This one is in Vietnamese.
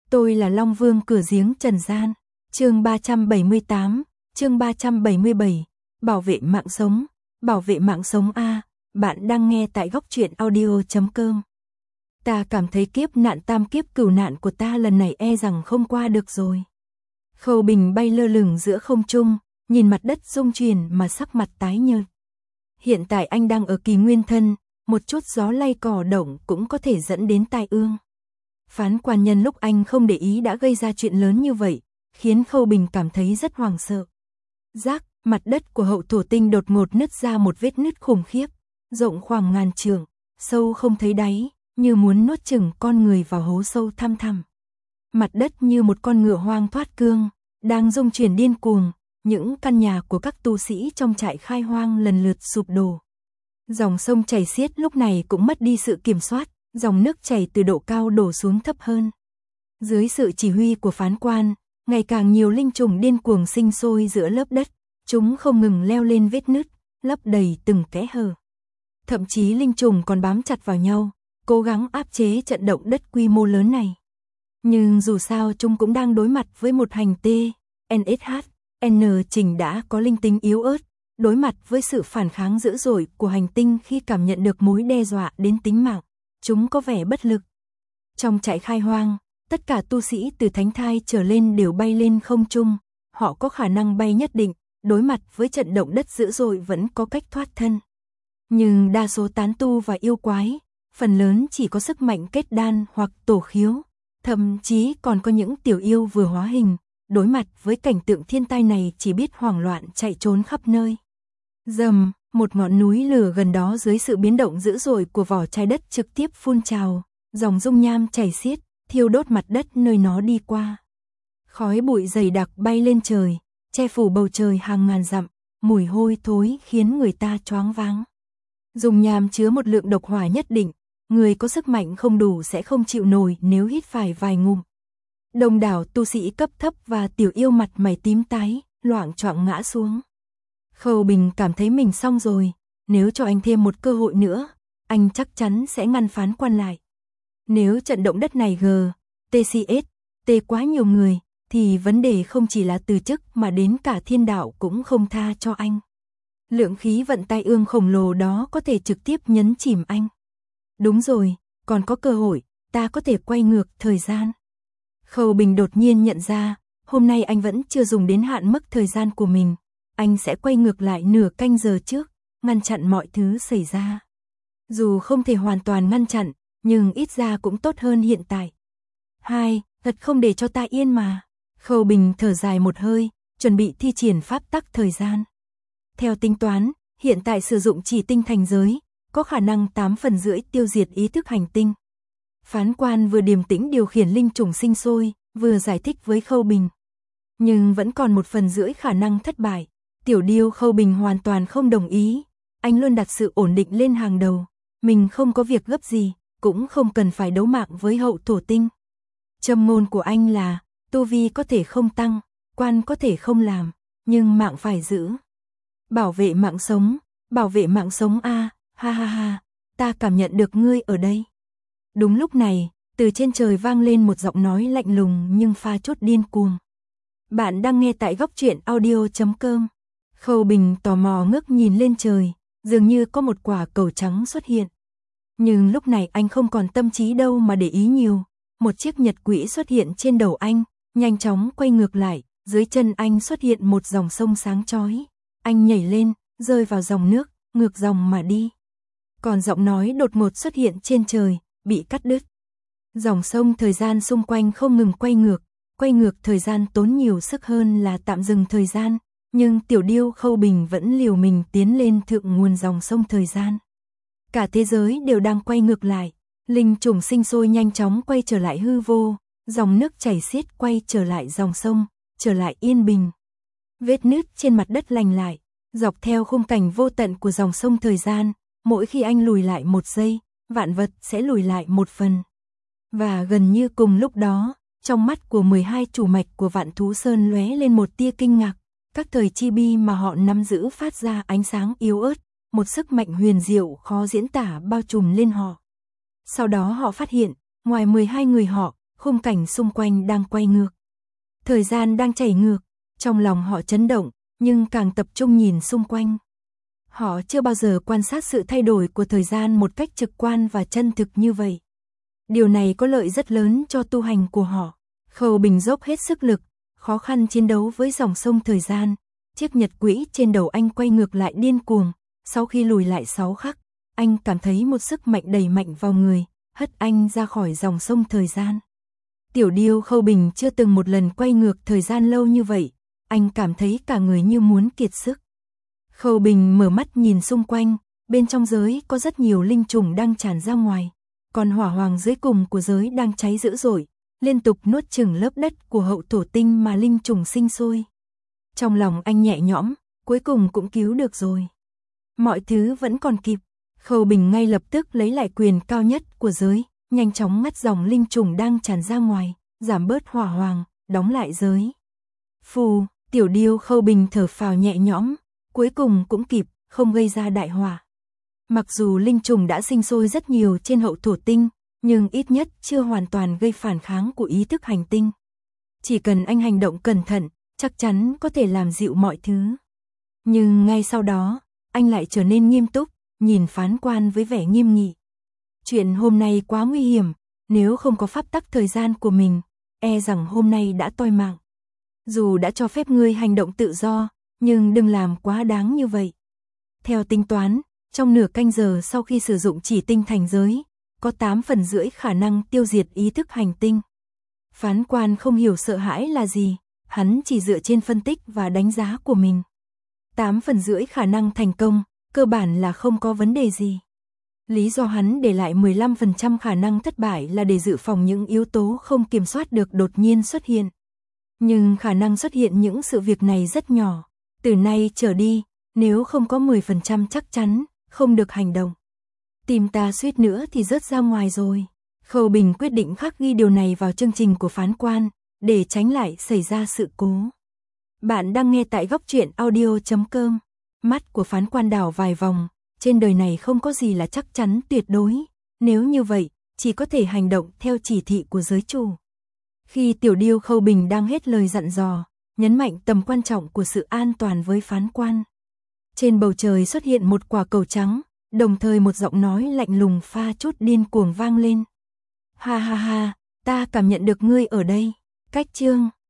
Tôi là Long Vương cửa giếng trần gian. Chương 378, chương 377, bảo vệ mạng sống a. Bạn đang nghe tại góc truyện audio.com. Ta cảm thấy kiếp nạn tam kiếp cửu nạn của ta lần này e rằng không qua được rồi. Khâu Bình bay lơ lửng giữa không trung, nhìn mặt đất rung chuyển mà sắc mặt tái nhợt. Hiện tại anh đang ở kỳ nguyên thân, một chút gió lay cỏ động cũng có thể dẫn đến tai ương. Phán quan nhân lúc anh không để ý đã gây ra chuyện lớn như vậy, khiến Khâu Bình cảm thấy rất hoảng sợ. Rác, mặt đất của hậu thổ tinh đột ngột nứt ra một vết nứt khủng khiếp, rộng khoảng ngàn trượng, sâu không thấy đáy, như muốn nuốt chửng con người vào hố sâu thăm thẳm. Mặt đất như một con ngựa hoang thoát cương, đang rung chuyển điên cuồng, những căn nhà của các tu sĩ trong trại khai hoang lần lượt sụp đổ. Dòng sông chảy xiết lúc này cũng mất đi sự kiểm soát, dòng nước chảy từ độ cao đổ xuống thấp hơn. Dưới sự chỉ huy của phán quan, ngày càng nhiều linh trùng điên cuồng sinh sôi giữa lớp đất, chúng không ngừng leo lên vết nứt, lấp đầy từng kẽ hở. Thậm chí linh trùng còn bám chặt vào nhau, cố gắng áp chế trận động đất quy mô lớn này. Nhưng dù sao chúng cũng đang đối mặt với một hành tinh, NSH-N trình đã có linh tính yếu ớt, đối mặt với sự phản kháng dữ dội của hành tinh khi cảm nhận được mối đe dọa đến tính mạng, chúng có vẻ bất lực. Trong trại khai hoang, tất cả tu sĩ từ thánh thai trở lên đều bay lên không trung, họ có khả năng bay nhất định, đối mặt với trận động đất dữ dội vẫn có cách thoát thân. Nhưng đa số tán tu và yêu quái, phần lớn chỉ có sức mạnh kết đan hoặc tổ khiếu, thậm chí còn có những tiểu yêu vừa hóa hình, đối mặt với cảnh tượng thiên tai này chỉ biết hoảng loạn chạy trốn khắp nơi. Rầm, một ngọn núi lửa gần đó dưới sự biến động dữ dội của vỏ trái đất trực tiếp phun trào, dòng dung nham chảy xiết, thiêu đốt mặt đất nơi nó đi qua. Khói bụi dày đặc bay lên trời, che phủ bầu trời hàng ngàn dặm, mùi hôi thối khiến người ta choáng váng. Dung nham chứa một lượng độc hỏa nhất định, người có sức mạnh không đủ sẽ không chịu nổi nếu hít phải vài ngụm. Đông đảo tu sĩ cấp thấp và tiểu yêu mặt mày tím tái, loạng choạng ngã xuống. Khâu Bình cảm thấy mình xong rồi, nếu cho anh thêm một cơ hội nữa, anh chắc chắn sẽ ngăn phán quan lại. Nếu trận động đất này T quá nhiều người, thì vấn đề không chỉ là từ chức mà đến cả thiên đạo cũng không tha cho anh. Lượng khí vận tai ương khổng lồ đó có thể trực tiếp nhấn chìm anh. Đúng rồi, còn có cơ hội, ta có thể quay ngược thời gian. Khâu Bình đột nhiên nhận ra, hôm nay anh vẫn chưa dùng đến hạn mức thời gian của mình. Anh sẽ quay ngược lại nửa canh giờ trước, ngăn chặn mọi thứ xảy ra. Dù không thể hoàn toàn ngăn chặn, nhưng ít ra cũng tốt hơn hiện tại. Thật không để cho ta yên mà. Khâu Bình thở dài một hơi, chuẩn bị thi triển pháp tắc thời gian. Theo tính toán, hiện tại sử dụng chỉ tinh thành giới, có khả năng 8/10 tiêu diệt ý thức hành tinh. Phán quan vừa điềm tĩnh điều khiển linh trùng sinh sôi, vừa giải thích với Khâu Bình. Nhưng vẫn còn 1/10 khả năng thất bại. Tiểu điêu Khâu Bình hoàn toàn không đồng ý. Anh luôn đặt sự ổn định lên hàng đầu. Mình không có việc gấp gì, cũng không cần phải đấu mạng với hậu thổ tinh. Châm ngôn của anh là, tu vi có thể không tăng, quan có thể không làm, nhưng mạng phải giữ. Bảo vệ mạng sống a, ha ha ha, ta cảm nhận được ngươi ở đây. Đúng lúc này, từ trên trời vang lên một giọng nói lạnh lùng nhưng pha chút điên cuồng. Bạn đang nghe tại góc truyện audio.com. Khâu Bình tò mò ngước nhìn lên trời, dường như có một quả cầu trắng xuất hiện. Nhưng lúc này anh không còn tâm trí đâu mà để ý nhiều. Một chiếc nhật quỹ xuất hiện trên đầu anh, nhanh chóng quay ngược lại, dưới chân anh xuất hiện một dòng sông sáng chói. Anh nhảy lên, rơi vào dòng nước, ngược dòng mà đi. Còn giọng nói đột ngột xuất hiện trên trời, bị cắt đứt. Dòng sông thời gian xung quanh không ngừng quay ngược thời gian tốn nhiều sức hơn là tạm dừng thời gian, nhưng tiểu điêu Khâu Bình vẫn liều mình tiến lên thượng nguồn dòng sông thời gian. Cả thế giới đều đang quay ngược lại, linh trùng sinh sôi nhanh chóng quay trở lại hư vô, dòng nước chảy xiết quay trở lại dòng sông, trở lại yên bình. Vết nứt trên mặt đất lành lại, dọc theo khung cảnh vô tận của dòng sông thời gian, mỗi khi anh lùi lại 1 giây, vạn vật sẽ lùi lại 1 phần. Và gần như cùng lúc đó, trong mắt của 12 chủ mạch của Vạn Thú Sơn lóe lên một tia kinh ngạc, các thời chi bi mà họ nắm giữ phát ra ánh sáng yếu ớt, một sức mạnh huyền diệu khó diễn tả bao trùm lên họ. Sau đó họ phát hiện, ngoài 12 người họ, khung cảnh xung quanh đang quay ngược. Thời gian đang chảy ngược, trong lòng họ chấn động, nhưng càng tập trung nhìn xung quanh. Họ chưa bao giờ quan sát sự thay đổi của thời gian một cách trực quan và chân thực như vậy. Điều này có lợi rất lớn cho tu hành của họ. Khâu Bình dốc hết sức lực, khó khăn chiến đấu với dòng sông thời gian. Chiếc nhật quỹ trên đầu anh quay ngược lại điên cuồng. Sau khi lùi lại 6 khắc, anh cảm thấy một sức mạnh đầy mạnh vào người, hất anh ra khỏi dòng sông thời gian. Tiểu điêu Khâu Bình chưa từng một lần quay ngược thời gian lâu như vậy, anh cảm thấy cả người như muốn kiệt sức. Khâu Bình mở mắt nhìn xung quanh, bên trong giới có rất nhiều linh trùng đang tràn ra ngoài, còn hỏa hoàng dưới cùng của giới đang cháy dữ dội, liên tục nuốt chửng lớp đất của hậu thổ tinh mà linh trùng sinh sôi. Trong lòng anh nhẹ nhõm, cuối cùng cũng cứu được rồi. Mọi thứ vẫn còn kịp, Khâu Bình ngay lập tức lấy lại quyền cao nhất của giới, nhanh chóng ngắt dòng linh trùng đang tràn ra ngoài, giảm bớt hỏa hoàng, đóng lại giới. Phù, tiểu điêu Khâu Bình thở phào nhẹ nhõm, cuối cùng cũng kịp, không gây ra đại hỏa. Mặc dù linh trùng đã sinh sôi rất nhiều trên hậu thổ tinh, nhưng ít nhất chưa hoàn toàn gây phản kháng của ý thức hành tinh. Chỉ cần anh hành động cẩn thận, chắc chắn có thể làm dịu mọi thứ. Nhưng ngay sau đó, anh lại trở nên nghiêm túc, nhìn phán quan với vẻ nghiêm nghị. Chuyện hôm nay quá nguy hiểm, nếu không có pháp tắc thời gian của mình, e rằng hôm nay đã toi mạng. Dù đã cho phép ngươi hành động tự do, nhưng đừng làm quá đáng như vậy. Theo tính toán, trong nửa canh giờ sau khi sử dụng chỉ tinh thành giới, có 8/10 khả năng tiêu diệt ý thức hành tinh. Phán quan không hiểu sợ hãi là gì, hắn chỉ dựa trên phân tích và đánh giá của mình. 8/10 khả năng thành công, cơ bản là không có vấn đề gì. Lý do hắn để lại 15% khả năng thất bại là để dự phòng những yếu tố không kiểm soát được đột nhiên xuất hiện. Nhưng khả năng xuất hiện những sự việc này rất nhỏ. Từ nay trở đi, nếu không có 10% chắc chắn, không được hành động. Tim ta suýt nữa thì rớt ra ngoài rồi. Khâu Bình quyết định khắc ghi điều này vào chương trình của phán quan, để tránh lại xảy ra sự cố. Bạn đang nghe tại góc truyện audio.com. Mắt của phán quan đảo vài vòng, trên đời này không có gì là chắc chắn tuyệt đối. Nếu như vậy, chỉ có thể hành động theo chỉ thị của giới chủ. Khi tiểu điêu Khâu Bình đang hết lời dặn dò, nhấn mạnh tầm quan trọng của sự an toàn với phán quan. Trên bầu trời xuất hiện một quả cầu trắng, đồng thời một giọng nói lạnh lùng pha chút điên cuồng vang lên. Ha ha ha, ta cảm nhận được ngươi ở đây. Cách chương